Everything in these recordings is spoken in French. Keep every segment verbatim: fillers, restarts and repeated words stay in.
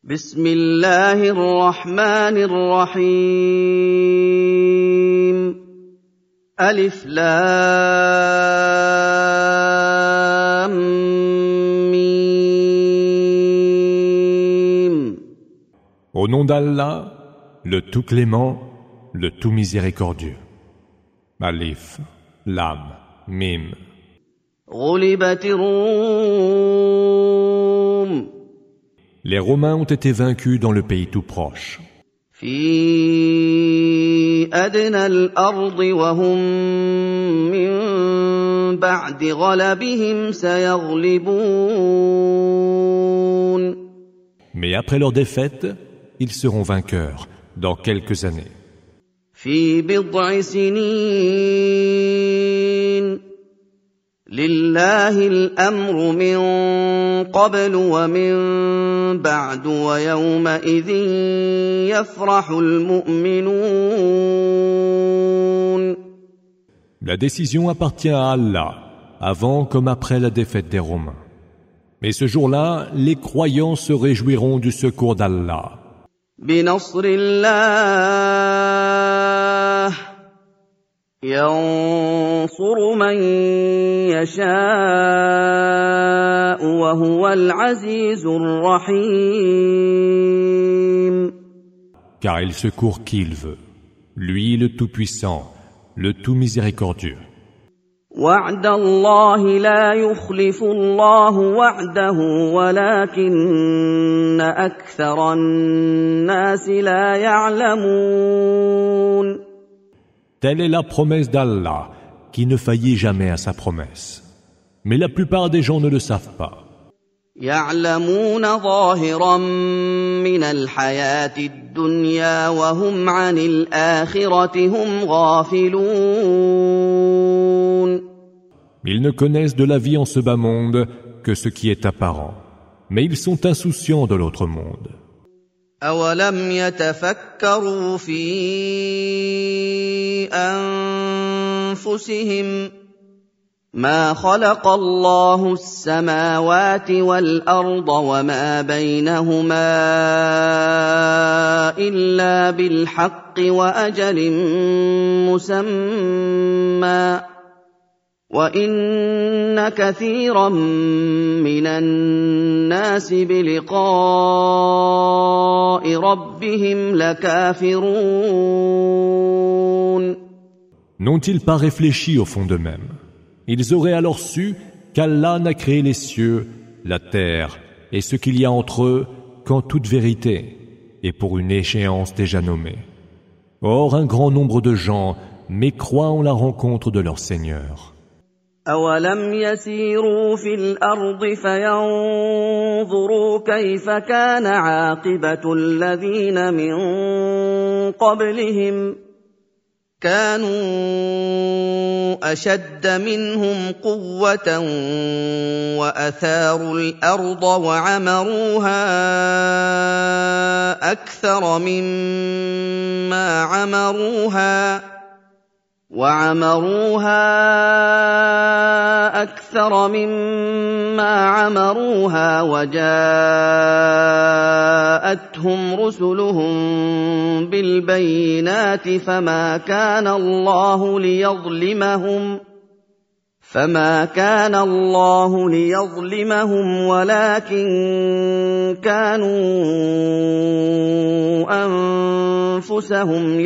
بسم الله الرحمن الرحيم ألف لام ميم. Au nom d'Allah, le tout clément, le tout miséricordieux. Alif, Lam, Mim. غلبت الروم. Les Romains ont été vaincus dans le pays tout proche. في أدنى الأرض وهم من بعد غلبهم سيغلبون. Mais après leur défaite, ils seront vainqueurs dans quelques années. في بضع سنين لله الأمر من قبل ومن بعد ويومئذ يفرح المؤمنون. La décision appartient à Allah, avant comme après la défaite des Romains. Mais ce jour-là, les croyants se réjouiront du secours d'Allah. بنصر الله ينصر من يشاء وهو العزيز الرحيم. Car il secourt qui il veut, lui le Tout-Puissant, le Tout Miséricordieux. وعد الله لا يخلف الله وعده ولكن أكثر الناس لا يعلمون. Telle est la promesse d'Allah, qui ne faillit jamais à sa promesse. Mais la plupart des gens ne le savent pas. يعلمون ظاهرا من الحياة الدنيا وهم عن الآخرة هم غافلون. Ils ne connaissent de la vie en ce bas monde que ce qui est apparent, mais ils sont insouciants de l'autre monde. أولم يتفكروا في أنفسهم ما خلق الله السماوات والأرض وما بينهما إلا بالحق وأجل مسمى وإن كثيرا من الناس بلقاء ربهم لكافرون. N'ont-ils pas réfléchi au fond d'eux-mêmes? Ils auraient alors su qu'Allah n'a créé les cieux, la terre et ce qu'il y a entre eux qu'en toute vérité et pour une échéance déjà nommée. Or, un grand nombre de gens mécroient en la rencontre de leur Seigneur. أولم يسيروا في الأرض فينظروا كيف كان عاقبة الذين من قبلهم كانوا أشد منهم قوة وأثاروا الأرض وعمروها أكثر مما عمروها وعمروها أكثر مما عمروها وجاءتهم رسلهم بالبينات فما كان الله ليظلمهم فما كان الله ليظلمهم ولكن كانوا أنفسهم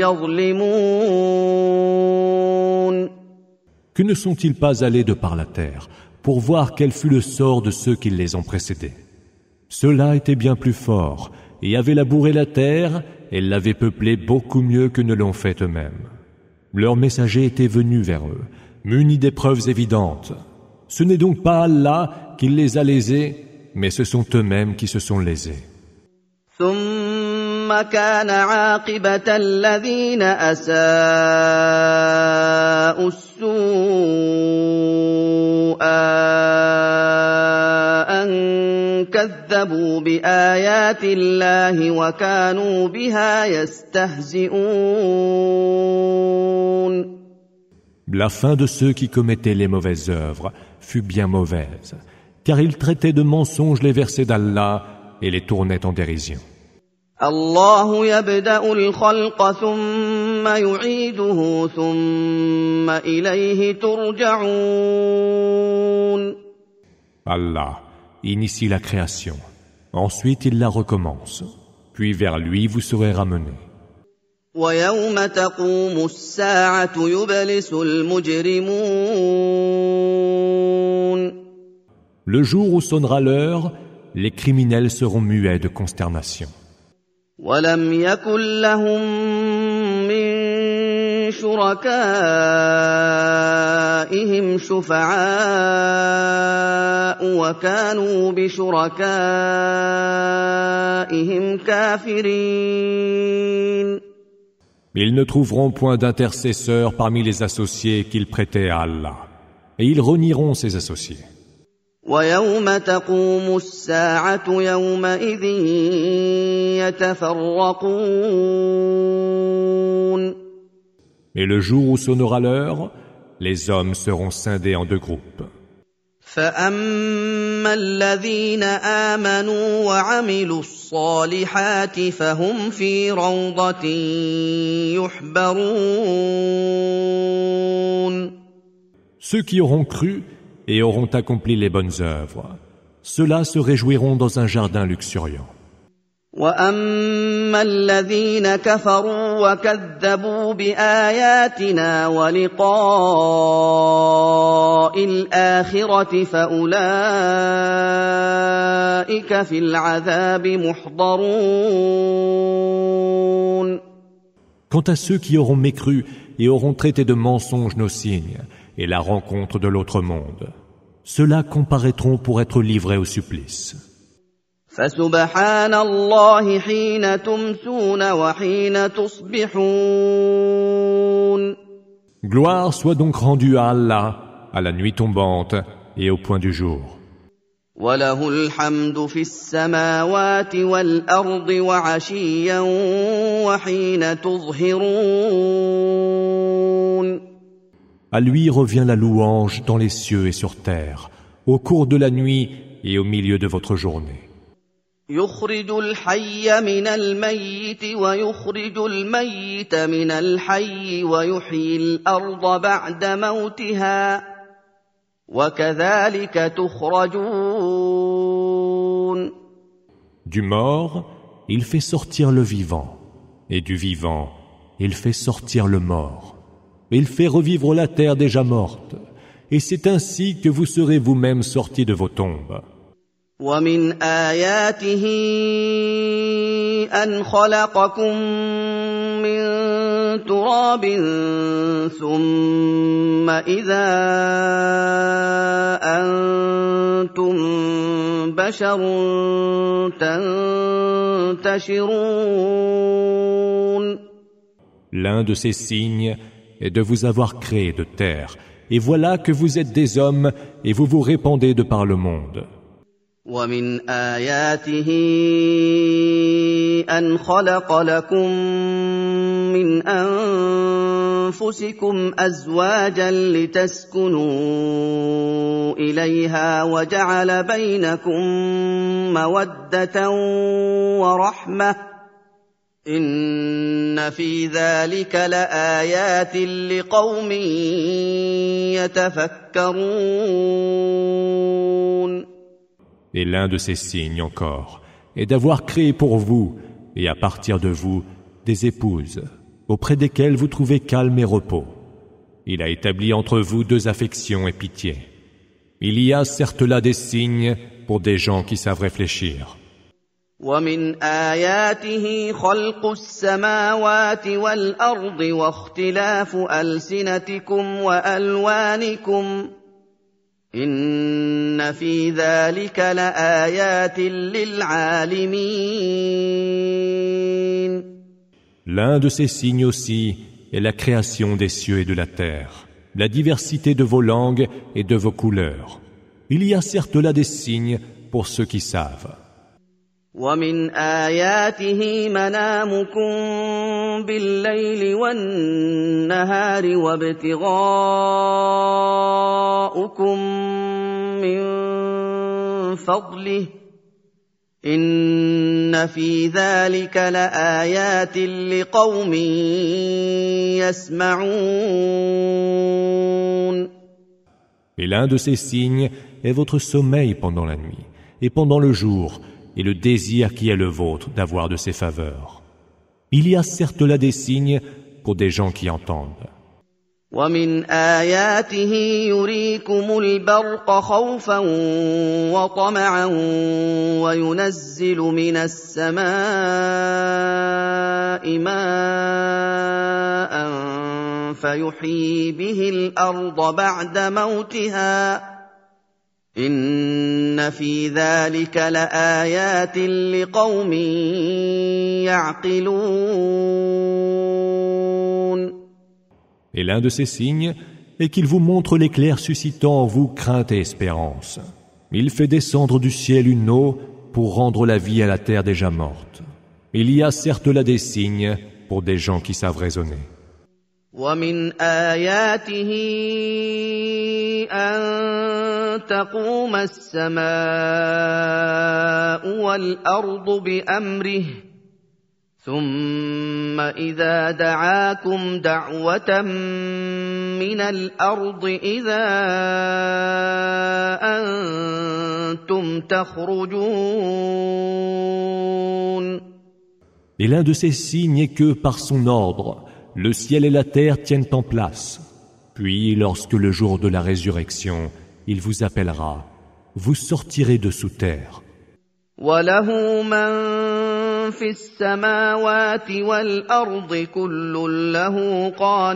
يظلمون. Que ne sont-ils pas allés de par la terre pour voir quel fut le sort de ceux qui les ont précédés? Ceux-là étaient bien plus forts et avaient labouré la terre et l'avaient peuplée beaucoup mieux que ne l'ont fait eux-mêmes. Leurs messagers étaient venus vers eux, munis des preuves évidentes. Ce n'est donc pas Allah qui les a lésés, mais ce sont eux-mêmes qui se sont lésés. ثم كان عاقبة الذين أساءوا السوء أن كذبوا بآيات الله وكانوا بها يستهزئون. La fin de ceux qui commettaient les mauvaises œuvres fut bien mauvaise, car ils traitaient de mensonges les versets d'Allah et les tournaient en dérision. الله يبدأ الخلق ثم يعيده ثم إليه ترجعون. Allah initie la création, ensuite il la recommence, puis vers lui vous serez ramenés. ويوم تقوم الساعة يبلس المجرمون. Le jour où sonnera l'heure, les criminels seront muets de consternation. وَلَمْ يَكُنْ لَهُم مِّن شُرَكَائِهِمْ شُفَعَاءُ وَكَانُوا بِشُرَكَائِهِمْ كَافِرِينَ. Ils ne trouveront point d'intercesseurs parmi les associés qu'ils prêtaient à Allah, et ils renieront ses associés. وَيَوْمَ تَقُومُ السَّاعَةُ يَوْمَئِذٍ يَتَفَرَّقُونَ. Et le jour où sonnera l'heure, les hommes seront scindés en deux groupes. فَأَمَّا الَّذِينَ آمَنُوا وَعَمِلُوا الصَّالِحَاتِ فَهُمْ فِي رَوْضَةٍ يُحْبَرُونَ. Ceux qui auront cru et auront accompli les bonnes œuvres, ceux-là se réjouiront dans un jardin luxuriant. وَأَمَّا الَّذِينَ كَفَرُوا وَكَذَّبُوا بِآيَاتِنَا وَلِقَاءِ الْآخِرَةِ فَأُولَٰئِكَ فِي الْعَذَابِ مُحْضَرُونَ. Quant à ceux qui auront mécru et auront traité de mensonges nos signes et la rencontre de l'autre monde, ceux-là comparaîtront pour être livrés au supplice. فَسُبْحَانَ اللَّهِ حِينَ تُمْسُونَ وَحِينَ تُصْبِحُونَ. Gloire soit donc rendue à Allah, à la nuit tombante et au point du jour. وَلَهُ الْحَمْدُ فِي السَّمَاوَاتِ وَالْأَرْضِ وَعَشِيًّا وَحِينَ تُظْهِرُونَ. À lui revient la louange dans les cieux et sur terre, au cours de la nuit et au milieu de votre journée. يُخْرِجُ الْحَيَّ مِنَ الْمَيِّتِ وَيُخْرِجُ الْمَيِّتَ مِنَ الْحَيِّ وَيُحْيِي الْأَرْضَ بَعْدَ مَوْتِهَا وَكَذَلِكَ تُخْرَجُونَ. Du mort, il fait sortir le vivant, et du vivant, il fait sortir le mort. Il fait revivre la terre déjà morte, et c'est ainsi que vous serez vous-même sortis de vos tombes. وَمِنْ آيَاتِهِ أَنْ خَلَقَكُم مِّن تُرَابٍ ثُمَّ إِذَا أَنتُم بَشَرٌ تَنتَشِرُونَ. L'un de ces signes est de vous avoir créé de terre, et voilà que vous êtes des hommes et vous vous répandez de par le monde. وَمِنْ آيَاتِهِ أَنْ خَلَقَ لَكُم مِّنْ أَنفُسِكُمْ أَزْوَاجًا لِتَسْكُنُوا إِلَيْهَا وَجَعَلَ بَيْنَكُم مَّوَدَّةً وَرَحْمَةً ۚ إِنَّ فِي ذَلِكَ لَآيَاتٍ لِقَوْمٍ يَتَفَكَّرُونَ. Et l'un de ces signes encore est d'avoir créé pour vous, et à partir de vous, des épouses, auprès desquelles vous trouvez calme et repos. Il a établi entre vous deux affections et pitié. Il y a certes là des signes pour des gens qui savent réfléchir. وَمِنْ آيَاتِهِ خَلْقُ السَّمَاوَاتِ وَالْأَرْضِ وَاخْتِلَافُ أَلْسِنَتِكُمْ وَأَلْوَانِكُمْ إِنَّ فِي ذَلِكَ لَآيَاتٍ لِلْعَالِمِينَ. L'un de ces signes aussi est la création des cieux et de la terre, la diversité de vos langues et de vos couleurs. Il y a certes là des signes pour ceux qui savent. وَمِنْ آيَاتِهِ مَنَامُكُم بِاللَّيْلِ وَالنَّهَارِ وَابْتِغَاؤُكُم مِّن فَضْلِهِ إن في ذلك لآيات لقوم يسمعون. Et l'un de ces signes est votre sommeil pendant la nuit et pendant le jour, et le désir qui est le vôtre d'avoir de ses faveurs. Il y a certes là des signes pour des gens qui entendent. ومن آياته يريكم البرق خوفا وطمعا وينزل من السماء ماء فيحيي به الأرض بعد موتها إن في ذلك لآيات لقوم يعقلون. Et l'un de ces signes est qu'il vous montre l'éclair suscitant en vous crainte et espérance. Il fait descendre du ciel une eau pour rendre la vie à la terre déjà morte. Il y a certes là des signes pour des gens qui savent raisonner. ومن آياته أن تقوم السماء والأرض بأمره ثم إذا دعاكم دعوة من الأرض إذا أنتم تخرجون. Et l'un de ces signes est que, par son ordre, le ciel et la terre tiennent en place. Puis, lorsque le jour de la résurrection, il vous appellera, vous sortirez de sous terre. وَلَهُ مَن فِي السَّمَاوَاتِ وَالْأَرْضِ كُلٌّ لَّهُ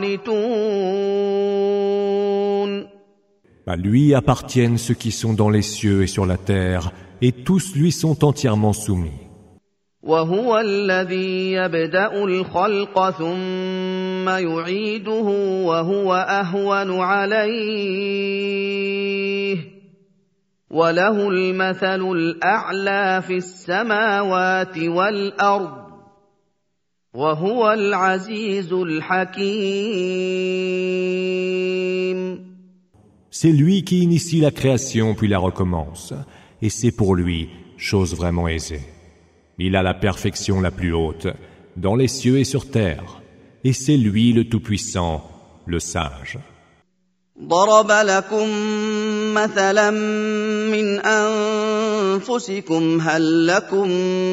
قَانِتُونَ. À lui appartiennent ceux qui sont dans les cieux et sur la terre, et tous lui sont entièrement soumis. وَهُوَ الَّذِي يَبْدَأُ الْخَلْقَ ثُمَّ يُعِيدُهُ وَهُوَ أَهْوَنُ عَلَيْهِ وَلَهُ الْمَثَلُ الْأَعْلَى فِي السَّمَاوَاتِ وَالْأَرْضِ وَهُوَ الْعَزِيزُ الْحَكِيمُ. C'est lui qui initie la création puis la recommence, et c'est pour lui chose vraiment aisée. Il a la perfection la plus haute, dans les cieux et sur terre, et c'est lui le Tout-Puissant, le Sage. ضرب لكم مثلا من أنفسكم هل لكم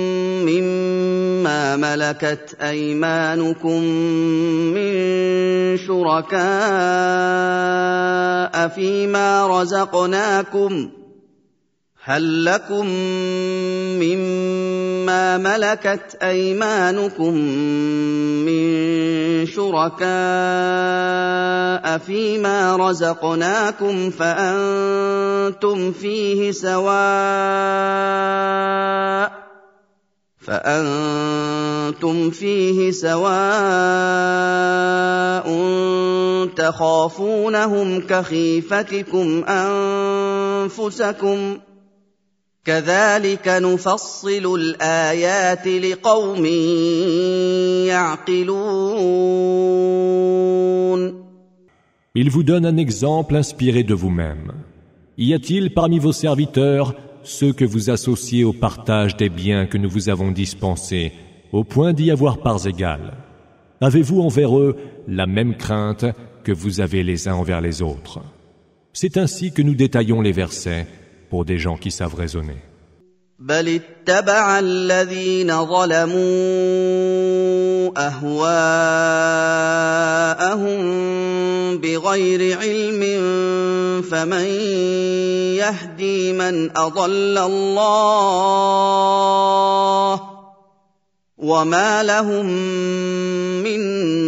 مما ملكت أيمانكم من شركاء فيما رزقناكم هل لكم مما ملكت أيمانكم من شركاء فيما رزقناكم فأنتم فيه سواء فأنتم فيه سواء تخافونهم كخيفتكم أنفسكم كذلك نفصل الآيات لقوم يعقلون. Il vous donne un exemple inspiré de vous-même. Y a-t-il parmi vos serviteurs ceux que vous associez au partage des biens que nous vous avons dispensés, au point d'y avoir parts égales? Avez-vous envers eux la même crainte que vous avez les uns envers les autres? C'est ainsi que nous détaillons les versets pour des gens qui savent raisonner. بل اتبع الذين ظلموا أهواءهم بغير علم فمن يهدي من أضل الله وما لهم من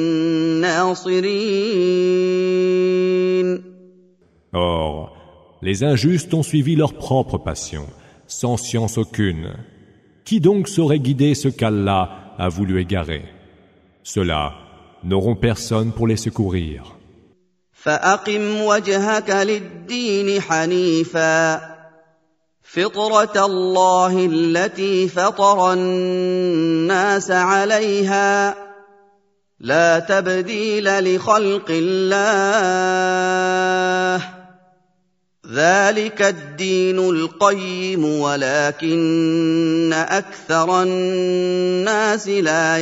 ناصرين. Or, les injustes ont suivi leur propre passion, sans science aucune. Qui donc saurait guider ce qu'Allah a voulu égarer? Ceux-là n'auront personne pour les secourir. فأقم وجهك للدين حنيفا فطرة الله التي فطر الناس عليها لا تبديل لخلق الله ذلك الدين القيم ولكن أكثر الناس لا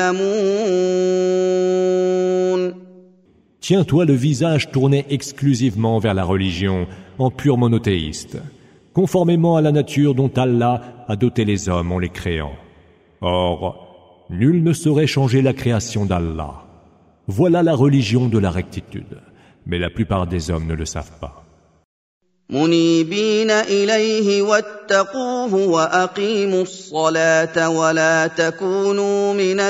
يعلمون. Tiens-toi le visage tourné exclusivement vers la religion, en pur monothéiste, conformément à la nature dont Allah a doté les hommes en les créant. Or, nul ne saurait changer la création d'Allah. Voilà la religion de la rectitude, mais la plupart des hommes ne le savent pas. منيبين إليه واتقوه وأقيموا الصلاة ولا تكونوا من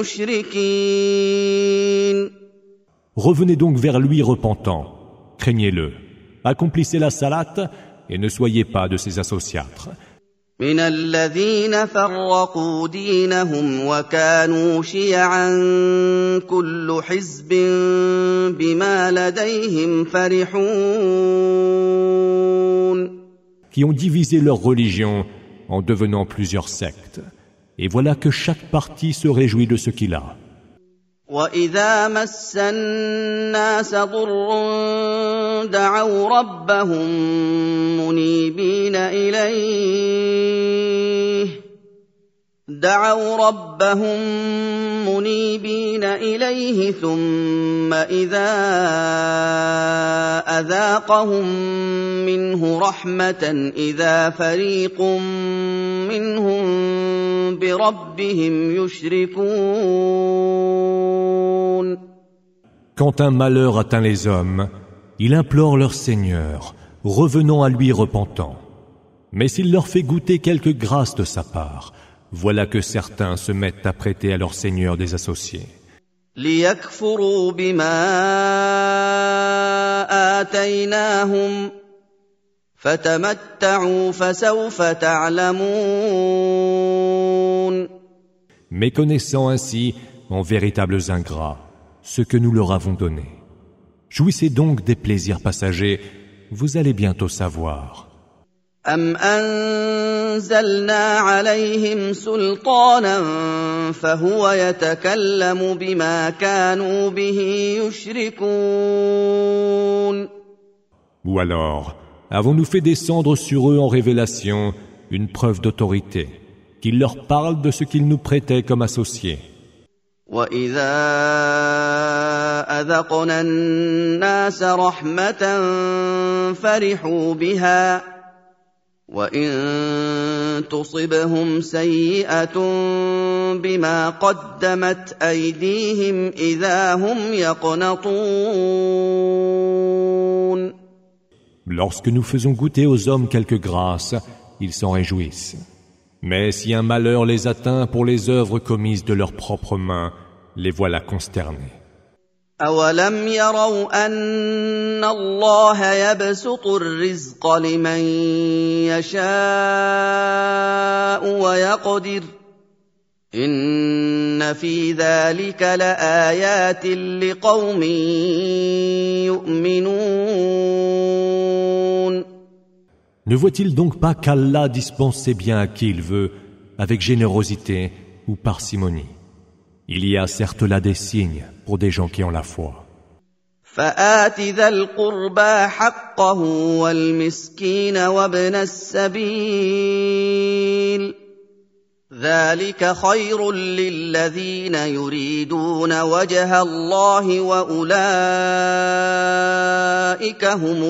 المشركين. Revenez donc vers lui repentants, craignez-le, accomplissez la salate et ne soyez pas de ses associatres. من الذين فرقوا دينهم وكانوا شيعا كل حزب بما لديهم فرحون. Qui ont divisé leur religion en devenant plusieurs sectes. Et voilà que chaque parti se réjouit de ce qu'il a. وَإِذَا مَسَّ النَّاسَ ضُرٌّ دَعَوْا رَبَّهُم مُنِيبِينَ إِلَيْهِ دَعَوْا رَبَّهُم مُنِيبِينَ إِلَيْهِ ثُمَّ إِذَا أَذَاقَهُم مِّنْهُ رَحْمَةً إِذَا فَرِيقٌ مِّنْهُم بِرَبِّهِمْ يُشْرِكُونَ. Quand un malheur atteint les hommes, ils implorent leur Seigneur, revenant à lui repentant. Mais s'il leur fait goûter quelque grâce de sa part, voilà que certains se mettent à prêter à leur Seigneur des associés. لِيَكْفُرُوا بِمَا آتَيْنَاهُمْ فَتَمَتَّعُوا فَسَوْفَ تَعْلَمُونَ. Méconnaissant ainsi, en véritables ingrats, ce que nous leur avons donné. Jouissez donc des plaisirs passagers, vous allez bientôt savoir. أَمْ أَنزَلْنَا عَلَيْهِمْ سُلْطَانًا فَهُوَ يَتَكَلَّمُ بِمَا كَانُوا بِهِ يُشْرِكُونَ. Ou alors, avons-nous fait descendre sur eux en révélation une preuve d'autorité, qu'il leur parle de ce qu'ils nous prêtaient comme associés. وَإِذَا أَذَقْنَا النَّاسَ رَحْمَةً فَرِحُوا بِهَا وَإِن تُصِبْهُمْ سَيِّئَةٌ بِمَا قَدَّمَتْ أَيْدِيهِمْ إِذَا هُمْ يَقْنَطُونَ. Lorsque nous faisons goûter aux hommes quelque grâce, ils s'en réjouissent. Mais si un malheur les atteint pour les œuvres commises de leurs propres mains, les voilà consternés. أَوَلَمْ يَرَوْا أَنَّ اللَّهَ يَبْسُطُ الرِّزْقَ لِمَن يَشَاءُ وَيَقْدِرُ إِنَّ فِي ذَلِكَ لَآيَاتٍ لِقَوْمٍ يُؤْمِنُونَ. Ne voit-il donc pas qu'Allah dispense ses biens à qui il veut, avec générosité ou parcimonie? Il y a certes là des signes pour des gens qui ont la foi. فَآتِ ذَا الْقُرْبَى حَقَّهُ وَالْمِسْكِينَ وَابْنَ السَّبِيلِ ذَلِكَ خَيْرٌ لِّلَّذِينَ يُرِيدُونَ وَجْهَ اللَّهِ وَأُولَٰئِكَ هُمُ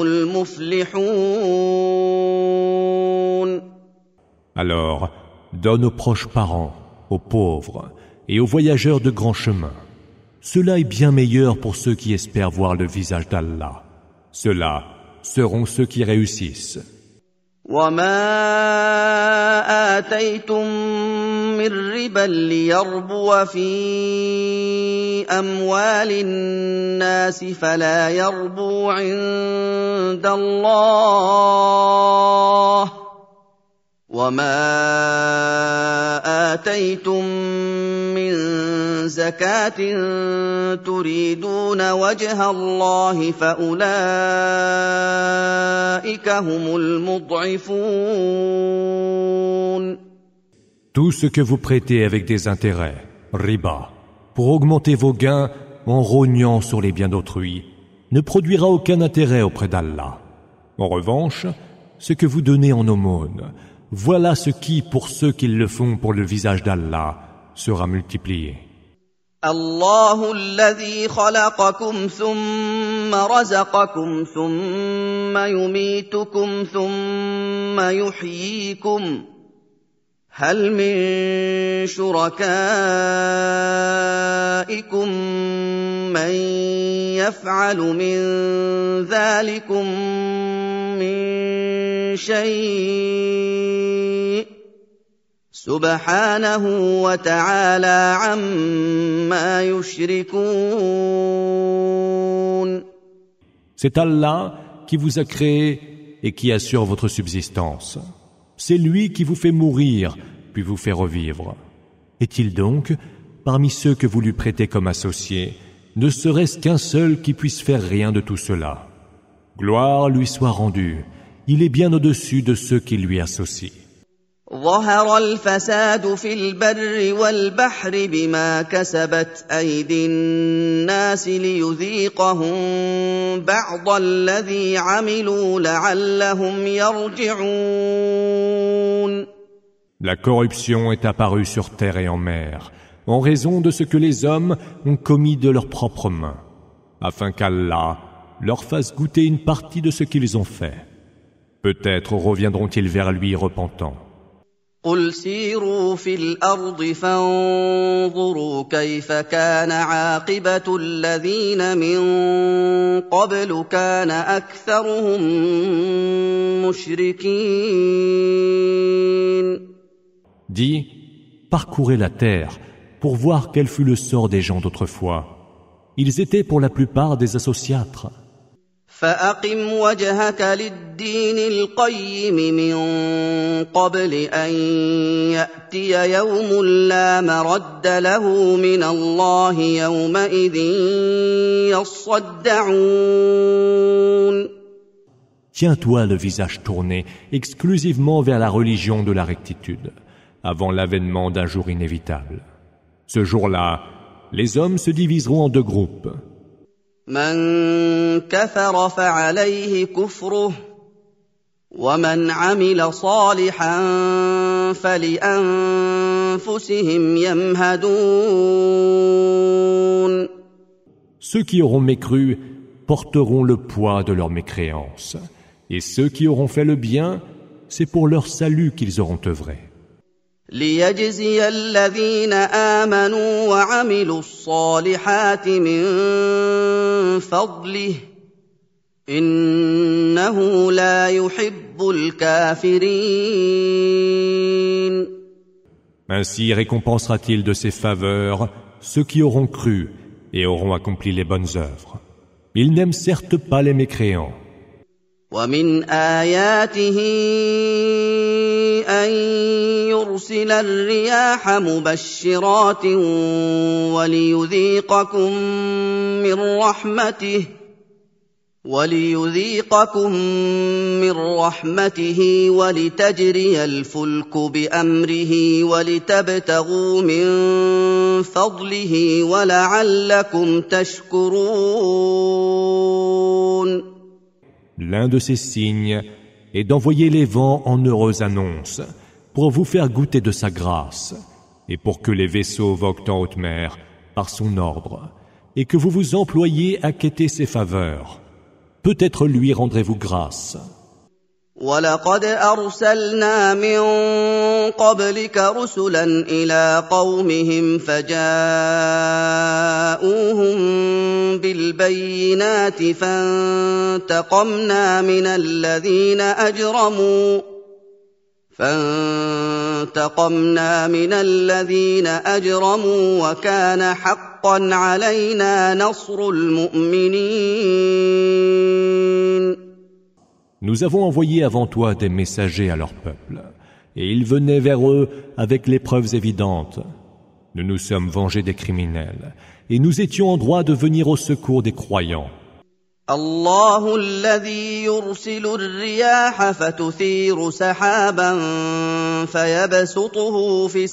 الْمُفْلِحُونَ. Alors, donne aux proches parents, aux pauvres et aux voyageurs de grand chemin. Cela est bien meilleur pour ceux qui espèrent voir le visage d'Allah. Ceux-là seront ceux qui réussissent. وَمَا آتَيْتُم مِّن رِّبًا لِّيَرْبُوَ فِي أَمْوَالِ النَّاسِ فَلَا يَرْبُو عِندَ اللَّهِ وَمَا آتَيْتُم مِّن زَكَاةٍ تُرِيدُونَ وَجْهَ اللَّهِ فَأُولَٰئِكَ هُمُ الْمُضْعِفُونَ. Tout ce que vous prêtez avec des intérêts, riba, pour augmenter vos gains en rognant sur les biens d'autrui, ne produira aucun intérêt auprès d'Allah. En revanche, ce que vous donnez en aumône, voilà ce qui, pour ceux qui le font pour le visage d'Allah, sera multiplié. الله الذي خلقكم ثم رزقكم ثم يميتكم ثم يحييكم هل من شركائكم من يفعل من ذلكم من شيء سبحانه وتعالى عما يشركون. C'est Allah qui vous a créé et qui assure votre subsistance. C'est lui qui vous fait mourir, puis vous fait revivre. Est-il donc, parmi ceux que vous lui prêtez comme associés, ne serait-ce qu'un seul qui puisse faire rien de tout cela? Gloire lui soit rendue. Il est bien au-dessus de ceux qui lui associent. ظهر الفساد في البر والبحر بما كسبت أيدي الناس ليذيقهم بعض الذي عملوا لعلهم يرجعون. La corruption est apparue sur terre et en mer, en raison de ce que les hommes ont commis de leurs propres mains, afin qu'Allah leur fasse goûter une partie de ce qu'ils ont fait. Peut-être reviendront-ils vers lui repentants. قل سيروا في الأرض فانظروا كيف كان عاقبة الذين من قبل كان أكثرهم مشركين. Dis, parcourez la terre pour voir quel fut le sort des gens d'autrefois. Ils étaient pour la plupart des associatres. فأقم وجهك للدين القيم من قبل أن يأتي يوم لا مرد له من الله يومئذ يصدعون. Tiens-toi le visage tourné exclusivement vers la religion de la rectitude, avant l'avènement d'un jour inévitable. Ce jour-là, les hommes se diviseront en deux groupes. من كفر فعليه كفره ومن عمل صالحا فلأنفسهم يمهدون. Ceux qui auront mécru porteront le poids de leur mécréance, et ceux qui auront fait le bien, c'est pour leur salut qu'ils auront œuvré. ليجزي الذين آمنوا وعملوا الصالحات من فضله إنه لا يحب الكافرين. Ainsi récompensera-t-il de ses faveurs ceux qui auront cru et auront accompli les bonnes œuvres. Il n'aime certes pas les mécréants. ومن آياته أن يرسل الرياح مبشرات وليذيقكم من رحمته وليذيقكم من رحمته ولتجري الفلك بأمره ولتبتغوا من فضله ولعلكم تشكرون. L'un de ces signes est d'envoyer les vents en heureuses annonces pour vous faire goûter de sa grâce et pour que les vaisseaux voguent en haute mer par son ordre et que vous vous employiez à quêter ses faveurs. Peut-être lui rendrez-vous grâce. وَلَقَدْ أَرْسَلْنَا مِن قَبْلِكَ رُسُلًا إِلَىٰ قَوْمِهِمْ فَجَاءُوهُم بِالْبَيِّنَاتِ فَانتَقَمْنَا مِنَ الَّذِينَ أَجْرَمُوا فَانتَقَمْنَا مِنَ الَّذِينَ أَجْرَمُوا وَكَانَ حَقًّا عَلَيْنَا نَصْرُ الْمُؤْمِنِينَ. Nous avons envoyé avant toi des messagers à leur peuple, et ils venaient vers eux avec les preuves évidentes. Nous nous sommes vengés des criminels, et nous étions en droit de venir au secours des croyants. الله الذي يرسل الرياح فتثير سحابا فيبسطه في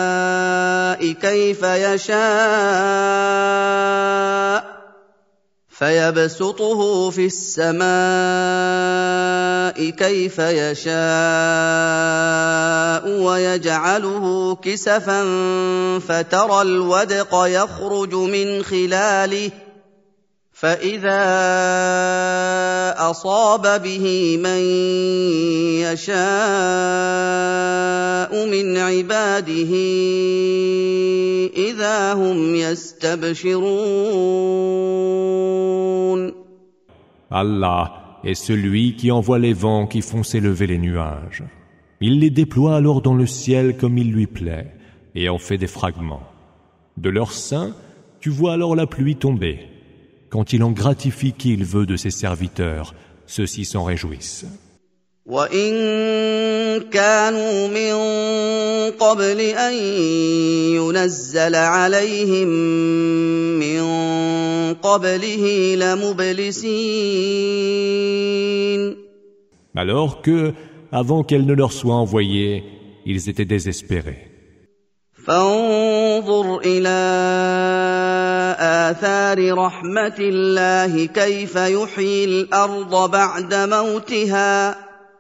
السماء كيف يشاء فيبسطه في السماء كيف يشاء ويجعله كسفا فترى الودق يخرج من خلاله فإذا أصاب به من يشاء من عباده إذا هم يستبشرون. Allah est celui qui envoie les vents qui font s'élever les nuages. Il les déploie alors dans le ciel comme il lui plaît et en fait des fragments. De leur sein, tu vois alors la pluie tomber. Quand il en gratifie qui il veut de ses serviteurs, ceux-ci s'en réjouissent. وَإِن كَانُوا مِن قَبْلِ أَن يُنَزَّلَ عَلَيْهِم مِّن قَبْلِهِ لَمُبْلِسِينَ. Alors que, avant qu'elle ne leur soit envoyée, ils étaient désespérés. فانظر إلى آثار رحمة الله كيف يحيي الأرض بعد موتها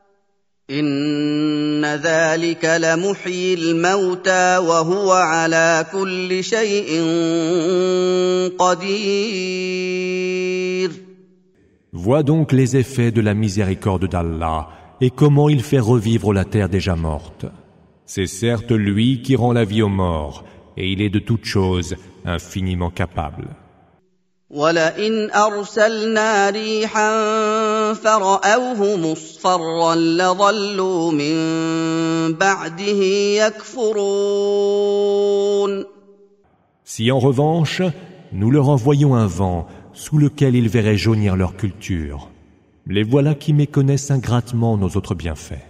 إن ذلك لمحيي الموتى وهو على كل شيء قدير. Vois donc les effets de la miséricorde d'Allah et comment il fait revivre la terre déjà morte. C'est certes lui qui rend la vie aux morts, et il est de toutes choses infiniment capable. وَلَئِنْ أَرْسَلْنَا رِيحًا فَرَأَوْهُ مُصْفَرًّا لَظَلُّوا مِن بَعْدِهِ يَكْفُرُونَ. Si en revanche, nous leur envoyons un vent sous lequel ils verraient jaunir leur culture, les voilà qui méconnaissent ingratement nos autres bienfaits.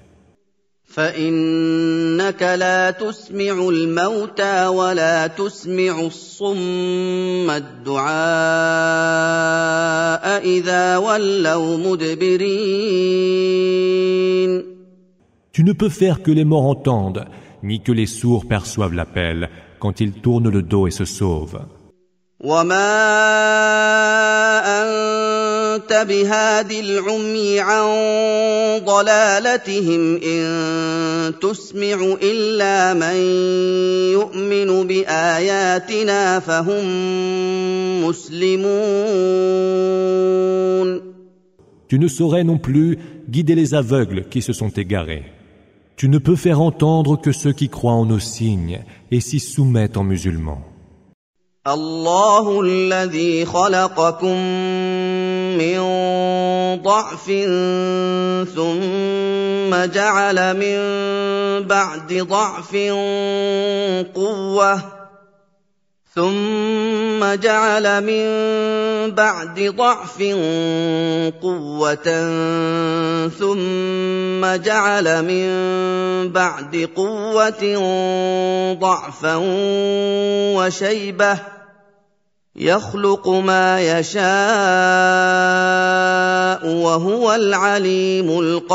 فإنك لا تسمع الموتى ولا تسمع الصم الدعاء إذا ولوا مدبرين. Tu ne peux faire que les morts entendent, ni que les sourds perçoivent l'appel quand ils tournent le dos et se sauvent. وما أنت بهاد العمي عن ضلالتهم إن تسمع إلا من يؤمن بآياتنا فهم مسلمون. Tu ne saurais non plus guider les aveugles qui se sont égarés. Tu ne peux faire entendre que ceux qui croient en nos signes et s'y soumettent en musulmans. الله الذي خلقكم من ضعف ثم جعل من بعد ضعف قوة ثم جعل من بعد ضعف قوة ثم جعل من بعد قوة ضعفا وشيبة يخلق ما يشاء وهو العليم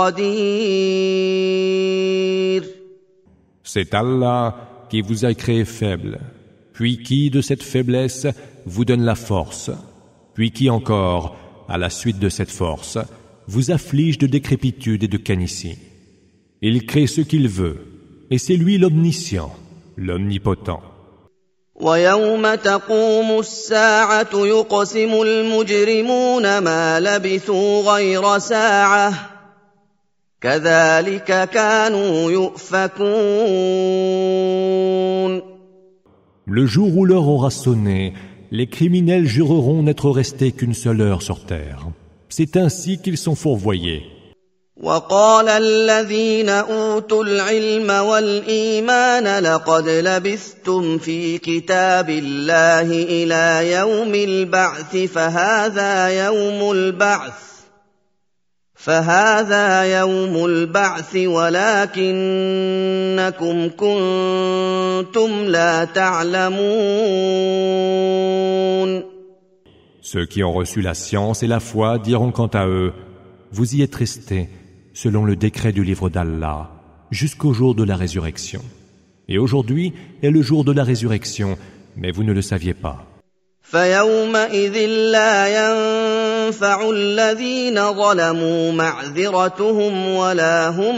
القدير. C'est Allah qui vous a créé faible, puis qui, de cette faiblesse, vous donne la force, puis qui encore, à la suite de cette force, vous afflige de décrépitude et de canicie. Il crée ce qu'il veut, et c'est lui l'omniscient, l'omnipotent. ويوم تقوم الساعة يقسم المجرمون ما لبثوا غير ساعة كذلك كانوا يؤفكون. Le jour où l'heure aura sonné, les criminels jureront n'être restés qu'une seule heure sur terre. C'est ainsi qu'ils sont fourvoyés. وقال الذين أوتوا العلم والإيمان لقد لبثتم في كتاب الله إلى يوم البعث فهذا يوم البعث فهذا يوم البعث ولكنكم كنتم لا تعلمون. Ceux qui ont reçu la science et la foi diront quant à eux, vous y êtes restés selon le décret du livre d'Allah, jusqu'au jour de la résurrection. Et aujourd'hui est le jour de la résurrection, mais vous ne le saviez pas. فيومئذ لا ينفع الذين ظلموا معذرتهم ولا هم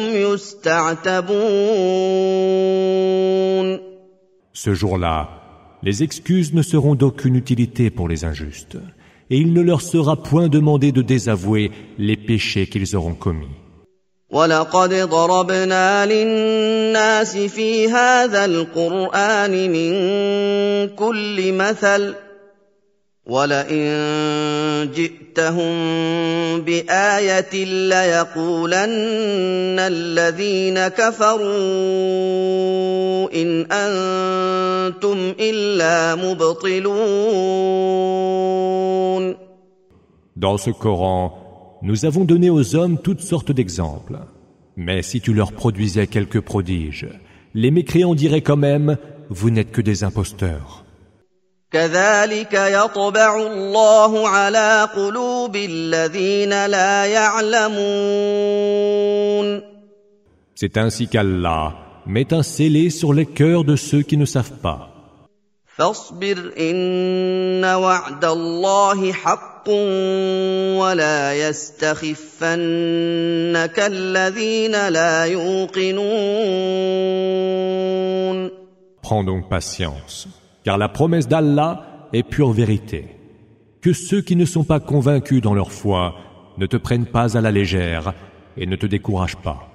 يستعتبون. Ce jour-là, les excuses ne seront d'aucune utilité pour les injustes, et il ne leur sera point demandé de désavouer les péchés qu'ils auront commis. وَلَقَدْ ضَرَبْنَا لِلنَّاسِ فِي هَذَا الْقُرْآنِ مِنْ كُلِّ مَثَلٍ وَلَئِن جِئْتَهُم بِآيَةٍ لَّيَقُولَنَّ الَّذِينَ كَفَرُوا إِنْ أَنتُمْ إِلَّا مُبْطِلُونَ. Dans ce Coran, nous avons donné aux hommes toutes sortes d'exemples. Mais si tu leur produisais quelques prodiges, les mécréants diraient quand même « Vous n'êtes que des imposteurs ». كَذَلِكَ يَطْبَعُ اللَّهُ عَلَىٰ قُلُوبِ الَّذِينَ لَا يَعْلَمُونَ. C'est ainsi qu'Allah met un scellé sur les cœurs de ceux qui ne savent pas. فاصبر إن وعد الله حق ولا يستخفنك الذين لا يوقنون. Prends donc patience, car la promesse d'Allah est pure vérité. Que ceux qui ne sont pas convaincus dans leur foi ne te prennent pas à la légère et ne te découragent pas.